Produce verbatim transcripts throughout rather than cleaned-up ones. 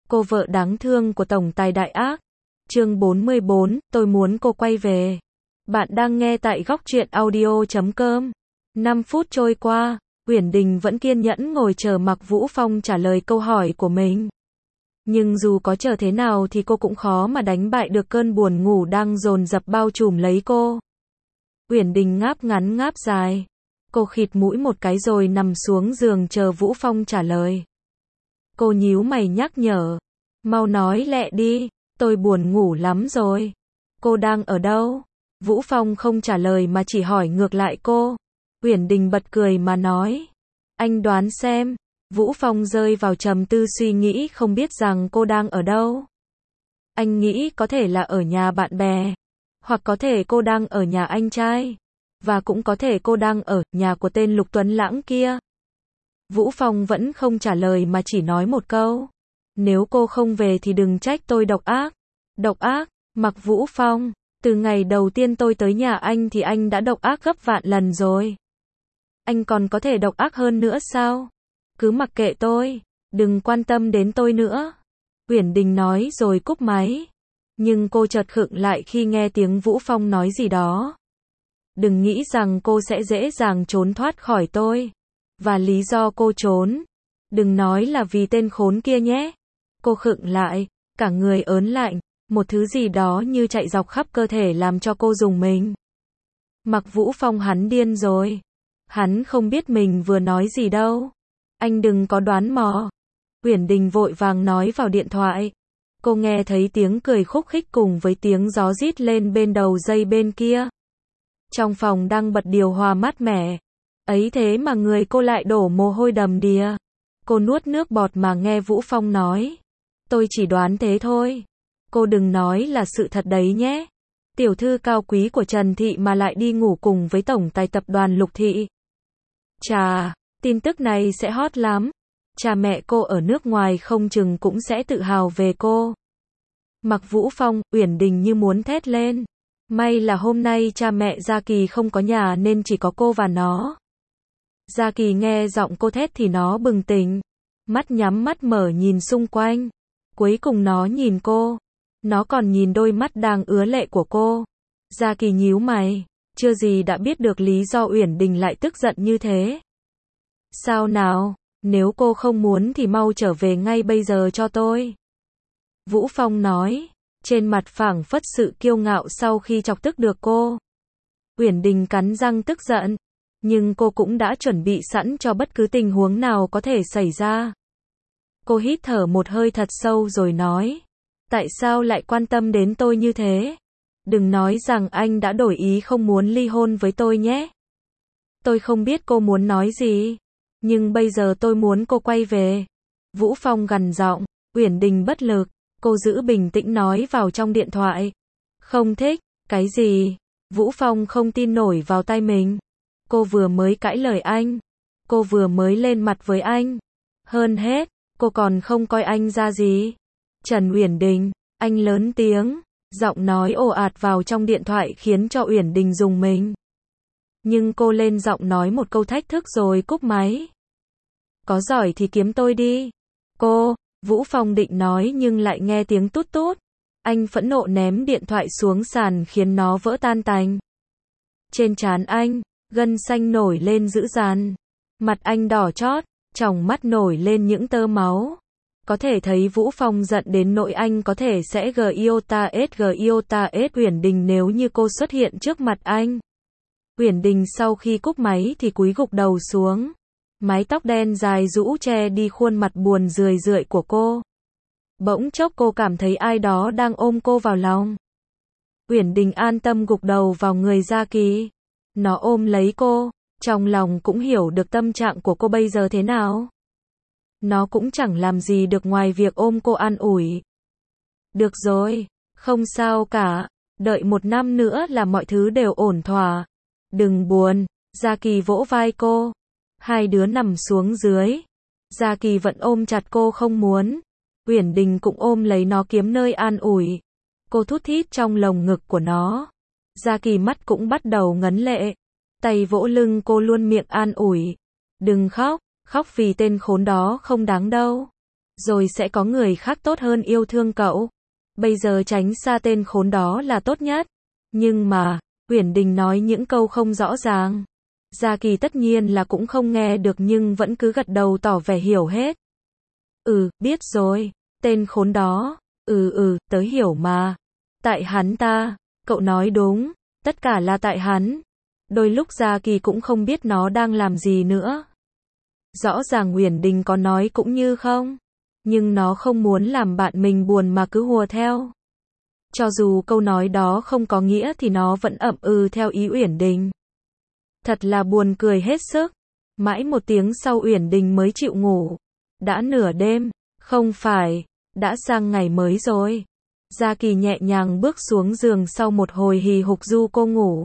Cô vợ đáng thương của tổng tài đại ác. Chương bốn mươi bốn, tôi muốn cô quay về. Bạn đang nghe tại góc truyện audio chấm com. năm phút trôi qua, Uyển Đình vẫn kiên nhẫn ngồi chờ Mạc Vũ Phong trả lời câu hỏi của mình. Nhưng dù có chờ thế nào thì cô cũng khó mà đánh bại được cơn buồn ngủ đang dồn dập bao trùm lấy cô. Uyển Đình ngáp ngắn ngáp dài. Cô khịt mũi một cái rồi nằm xuống giường chờ Vũ Phong trả lời. Cô nhíu mày nhắc nhở. Mau nói lẹ đi, tôi buồn ngủ lắm rồi. Cô đang ở đâu? Vũ Phong không trả lời mà chỉ hỏi ngược lại cô. Uyển Đình bật cười mà nói. Anh đoán xem. Vũ Phong rơi vào trầm tư suy nghĩ không biết rằng cô đang ở đâu. Anh nghĩ có thể là ở nhà bạn bè. Hoặc có thể cô đang ở nhà anh trai. Và cũng có thể cô đang ở nhà của tên Lục Tuấn Lãng kia. Vũ Phong vẫn không trả lời mà chỉ nói một câu. Nếu cô không về thì đừng trách tôi độc ác. Độc ác, Mạc Vũ Phong. Từ ngày đầu tiên tôi tới nhà anh thì anh đã độc ác gấp vạn lần rồi. Anh còn có thể độc ác hơn nữa sao? Cứ mặc kệ tôi. Đừng quan tâm đến tôi nữa. Uyển Đình nói rồi cúp máy. Nhưng cô chợt khựng lại khi nghe tiếng Vũ Phong nói gì đó. Đừng nghĩ rằng cô sẽ dễ dàng trốn thoát khỏi tôi. Và lý do cô trốn. Đừng nói là vì tên khốn kia nhé. Cô khựng lại, cả người ớn lạnh, một thứ gì đó như chạy dọc khắp cơ thể làm cho cô rùng mình. Mạc Vũ Phong hắn điên rồi. Hắn không biết mình vừa nói gì đâu. Anh đừng có đoán mò. Uyển Đình vội vàng nói vào điện thoại. Cô nghe thấy tiếng cười khúc khích cùng với tiếng gió rít lên bên đầu dây bên kia. Trong phòng đang bật điều hòa mát mẻ. Ấy thế mà người cô lại đổ mồ hôi đầm đìa. Cô nuốt nước bọt mà nghe Vũ Phong nói. Tôi chỉ đoán thế thôi. Cô đừng nói là sự thật đấy nhé. Tiểu thư cao quý của Trần Thị mà lại đi ngủ cùng với tổng tài tập đoàn Lục Thị. Chà, tin tức này sẽ hot lắm. Cha mẹ cô ở nước ngoài không chừng cũng sẽ tự hào về cô. Mạc Vũ Phong, Uyển Đình như muốn thét lên. May là hôm nay cha mẹ Gia Kỳ không có nhà nên chỉ có cô và nó. Gia Kỳ nghe giọng cô thét thì nó bừng tỉnh. Mắt nhắm mắt mở nhìn xung quanh. Cuối cùng nó nhìn cô. Nó còn nhìn đôi mắt đang ứa lệ của cô. Gia Kỳ nhíu mày. Chưa gì đã biết được lý do Uyển Đình lại tức giận như thế. Sao nào? Nếu cô không muốn thì mau trở về ngay bây giờ cho tôi. Vũ Phong nói. Trên mặt phảng phất sự kiêu ngạo sau khi chọc tức được cô. Uyển Đình cắn răng tức giận. Nhưng cô cũng đã chuẩn bị sẵn cho bất cứ tình huống nào có thể xảy ra. Cô hít thở một hơi thật sâu rồi nói. Tại sao lại quan tâm đến tôi như thế? Đừng nói rằng anh đã đổi ý không muốn ly hôn với tôi nhé. Tôi không biết cô muốn nói gì. Nhưng bây giờ tôi muốn cô quay về. Vũ Phong gằn giọng. Uyển Đình bất lực. Cô giữ bình tĩnh nói vào trong điện thoại. Không thích. Cái gì? Vũ Phong không tin nổi vào tai mình. Cô vừa mới cãi lời anh. Cô vừa mới lên mặt với anh. Hơn hết, cô còn không coi anh ra gì. Trần Uyển Đình, anh lớn tiếng. Giọng nói ồ ạt vào trong điện thoại khiến cho Uyển Đình rùng mình. Nhưng cô lên giọng nói một câu thách thức rồi cúp máy. Có giỏi thì kiếm tôi đi. Cô, Vũ Phong định nói nhưng lại nghe tiếng tút tút. Anh phẫn nộ ném điện thoại xuống sàn khiến nó vỡ tan tành. Trên trán anh, gân xanh nổi lên dữ dằn. Mặt anh đỏ chót, tròng mắt nổi lên những tơ máu. Có thể thấy Vũ Phong giận đến nỗi anh có thể sẽ g iota s g iota s Uyển Đình nếu như cô xuất hiện trước mặt anh. Uyển Đình sau khi cúp máy thì cúi gục đầu xuống. Mái tóc đen dài rũ che đi khuôn mặt buồn rười rượi của cô. Bỗng chốc cô cảm thấy ai đó đang ôm cô vào lòng. Uyển Đình an tâm gục đầu vào người Gia Kỳ. Nó ôm lấy cô, trong lòng cũng hiểu được tâm trạng của cô bây giờ thế nào. Nó cũng chẳng làm gì được ngoài việc ôm cô an ủi. Được rồi, không sao cả, đợi một năm nữa là mọi thứ đều ổn thỏa. Đừng buồn, Gia Kỳ vỗ vai cô. Hai đứa nằm xuống dưới. Gia Kỳ vẫn ôm chặt cô không muốn. Uyển Đình cũng ôm lấy nó kiếm nơi an ủi. Cô thút thít trong lồng ngực của nó. Gia Kỳ mắt cũng bắt đầu ngấn lệ. Tay vỗ lưng cô luôn miệng an ủi. Đừng khóc, khóc vì tên khốn đó không đáng đâu. rồi sẽ có người khác tốt hơn yêu thương cậu. Bây giờ tránh xa tên khốn đó là tốt nhất. Nhưng mà, Uyển Đình nói những câu không rõ ràng. Gia Kỳ tất nhiên là cũng không nghe được nhưng vẫn cứ gật đầu tỏ vẻ hiểu hết. Ừ, biết rồi, tên khốn đó, ừ ừ, tớ hiểu mà. Tại hắn ta, cậu nói đúng, tất cả là tại hắn. Đôi lúc Gia Kỳ cũng không biết nó đang làm gì nữa. Rõ ràng Uyển Đình có nói cũng như không, nhưng nó không muốn làm bạn mình buồn mà cứ hùa theo. Cho dù câu nói đó không có nghĩa thì nó vẫn ậm ừ theo ý Uyển Đình. Thật là buồn cười hết sức. Mãi một tiếng sau Uyển Đình mới chịu ngủ. Đã nửa đêm, không phải, đã sang ngày mới rồi. Gia Kỳ nhẹ nhàng bước xuống giường sau một hồi hì hục du cô ngủ.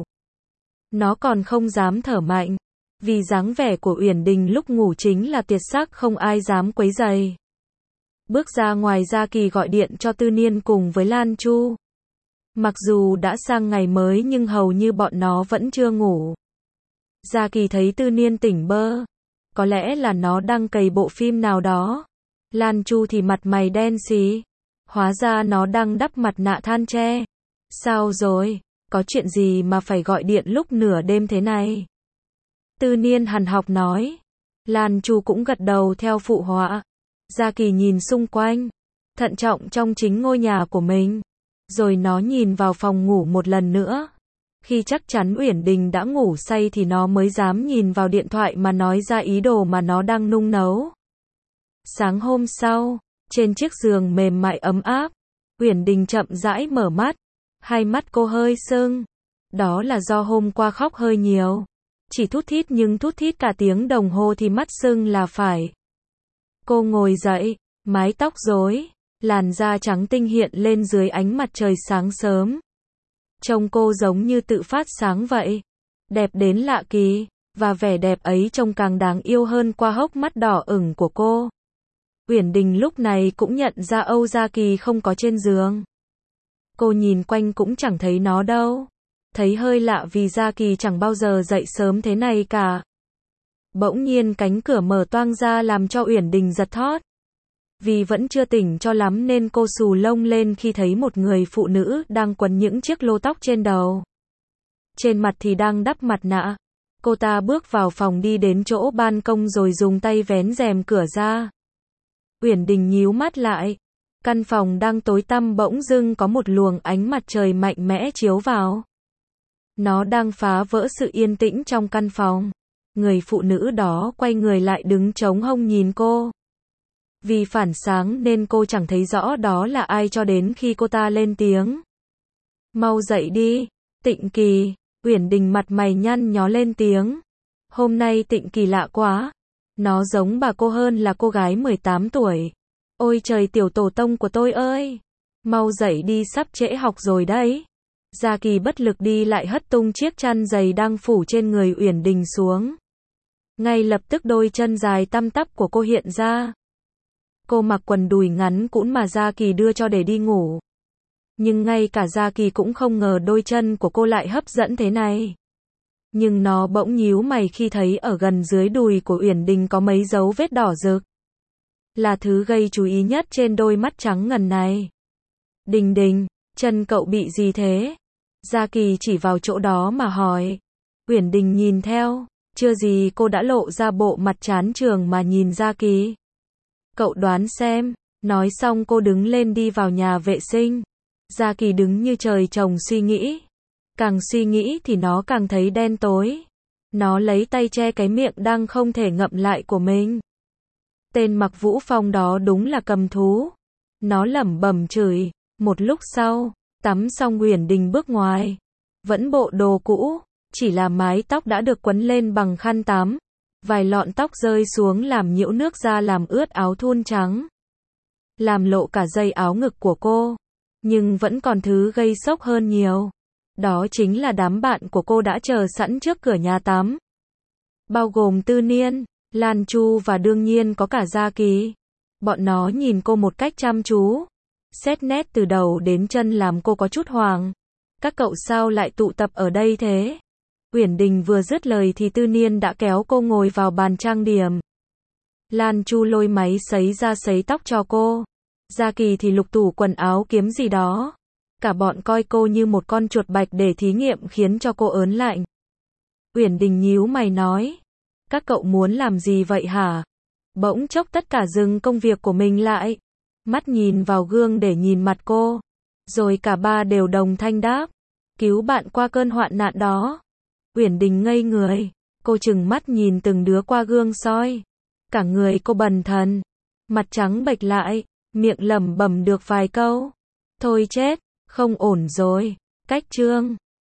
Nó còn không dám thở mạnh, vì dáng vẻ của Uyển Đình lúc ngủ chính là tuyệt sắc không ai dám quấy rầy. Bước ra ngoài Gia Kỳ gọi điện cho Tư Niên cùng với Lan Chu. Mặc dù đã sang ngày mới nhưng hầu như bọn nó vẫn chưa ngủ. Gia Kỳ thấy Tư Niên tỉnh bơ. Có lẽ là nó đang cày bộ phim nào đó. Lan Chu thì mặt mày đen xì. Hóa ra nó đang đắp mặt nạ than tre. Sao rồi? Có chuyện gì mà phải gọi điện lúc nửa đêm thế này? Tư Niên hằn học nói. Lan Chu cũng gật đầu theo phụ họa. Gia Kỳ nhìn xung quanh, thận trọng trong chính ngôi nhà của mình. Rồi nó nhìn vào phòng ngủ một lần nữa. Khi chắc chắn Uyển Đình đã ngủ say thì nó mới dám nhìn vào điện thoại mà nói ra ý đồ mà nó đang nung nấu. Sáng hôm sau, trên chiếc giường mềm mại ấm áp, Uyển Đình chậm rãi mở mắt. Hai mắt cô hơi sưng. Đó là do hôm qua khóc hơi nhiều. Chỉ thút thít nhưng thút thít cả tiếng đồng hồ thì mắt sưng là phải. Cô ngồi dậy, mái tóc rối, làn da trắng tinh hiện lên dưới ánh mặt trời sáng sớm. Trông cô giống như tự phát sáng vậy. Đẹp đến lạ kỳ, và vẻ đẹp ấy trông càng đáng yêu hơn qua hốc mắt đỏ ửng của cô. Uyển Đình lúc này cũng nhận ra Âu Gia Kỳ không có trên giường. Cô nhìn quanh cũng chẳng thấy nó đâu. Thấy hơi lạ vì Gia Kỳ chẳng bao giờ dậy sớm thế này cả. Bỗng nhiên cánh cửa mở toang ra làm cho Uyển Đình giật thót. Vì vẫn chưa tỉnh cho lắm nên cô xù lông lên khi thấy một người phụ nữ đang quấn những chiếc lô tóc trên đầu. Trên mặt thì đang đắp mặt nạ. Cô ta bước vào phòng đi đến chỗ ban công rồi dùng tay vén rèm cửa ra. Uyển Đình nhíu mắt lại. Căn phòng đang tối tăm bỗng dưng có một luồng ánh mặt trời mạnh mẽ chiếu vào. Nó đang phá vỡ sự yên tĩnh trong căn phòng. Người phụ nữ đó quay người lại đứng chống hông nhìn cô. Vì phản sáng nên cô chẳng thấy rõ đó là ai cho đến khi cô ta lên tiếng. Mau dậy đi, Tịnh Kỳ. Uyển Đình mặt mày nhăn nhó lên tiếng. Hôm nay Tịnh Kỳ lạ quá. Nó giống bà cô hơn là cô gái mười tám tuổi. Ôi trời tiểu tổ tông của tôi ơi. Mau dậy đi sắp trễ học rồi đấy. Gia Kỳ bất lực đi lại hất tung chiếc chăn dày đang phủ trên người Uyển Đình xuống. Ngay lập tức đôi chân dài tăm tắp của cô hiện ra. Cô mặc quần đùi ngắn cũn mà Gia Kỳ đưa cho để đi ngủ. Nhưng ngay cả Gia Kỳ cũng không ngờ đôi chân của cô lại hấp dẫn thế này. Nhưng nó bỗng nhíu mày khi thấy ở gần dưới đùi của Uyển Đình có mấy dấu vết đỏ rực. Là thứ gây chú ý nhất trên đôi mắt trắng ngần này. Đình Đình, chân cậu bị gì thế? Gia Kỳ chỉ vào chỗ đó mà hỏi. Uyển Đình nhìn theo. Chưa gì cô đã lộ ra bộ mặt chán chường mà nhìn Gia Kỳ. Cậu đoán xem. Nói xong cô đứng lên đi vào nhà vệ sinh. Gia Kỳ đứng như trời trồng suy nghĩ. Càng suy nghĩ thì nó càng thấy đen tối. Nó lấy tay che cái miệng đang không thể ngậm lại của mình. Tên Mặc Vũ Phong đó đúng là cầm thú. Nó lẩm bẩm chửi. Một lúc sau, tắm xong Uyển Đình bước ngoài. Vẫn bộ đồ cũ, chỉ là mái tóc đã được quấn lên bằng khăn tắm. Vài lọn tóc rơi xuống làm nhiễu nước ra làm ướt áo thun trắng. Làm lộ cả dây áo ngực của cô. Nhưng vẫn còn thứ gây sốc hơn nhiều. Đó chính là đám bạn của cô đã chờ sẵn trước cửa nhà tắm. Bao gồm Tư Niên, Lan Chu và đương nhiên có cả Gia Kỳ. Bọn nó nhìn cô một cách chăm chú. Xét nét từ đầu đến chân làm cô có chút hoảng. Các cậu sao lại tụ tập ở đây thế? Uyển Đình vừa dứt lời thì Tư Niên đã kéo cô ngồi vào bàn trang điểm. Lan Chu lôi máy sấy ra sấy tóc cho cô. Gia Kỳ thì lục tủ quần áo kiếm gì đó. Cả bọn coi cô như một con chuột bạch để thí nghiệm khiến cho cô ớn lạnh. Uyển Đình nhíu mày nói. Các cậu muốn làm gì vậy hả? Bỗng chốc tất cả dừng công việc của mình lại. Mắt nhìn vào gương để nhìn mặt cô. Rồi cả ba đều đồng thanh đáp. Cứu bạn qua cơn hoạn nạn đó. Uyển Đình ngây người. Cô trừng mắt nhìn từng đứa qua gương soi. Cả người cô bần thần. Mặt trắng bệch lại. Miệng lẩm bẩm được vài câu. Thôi chết, không ổn rồi. Cách chương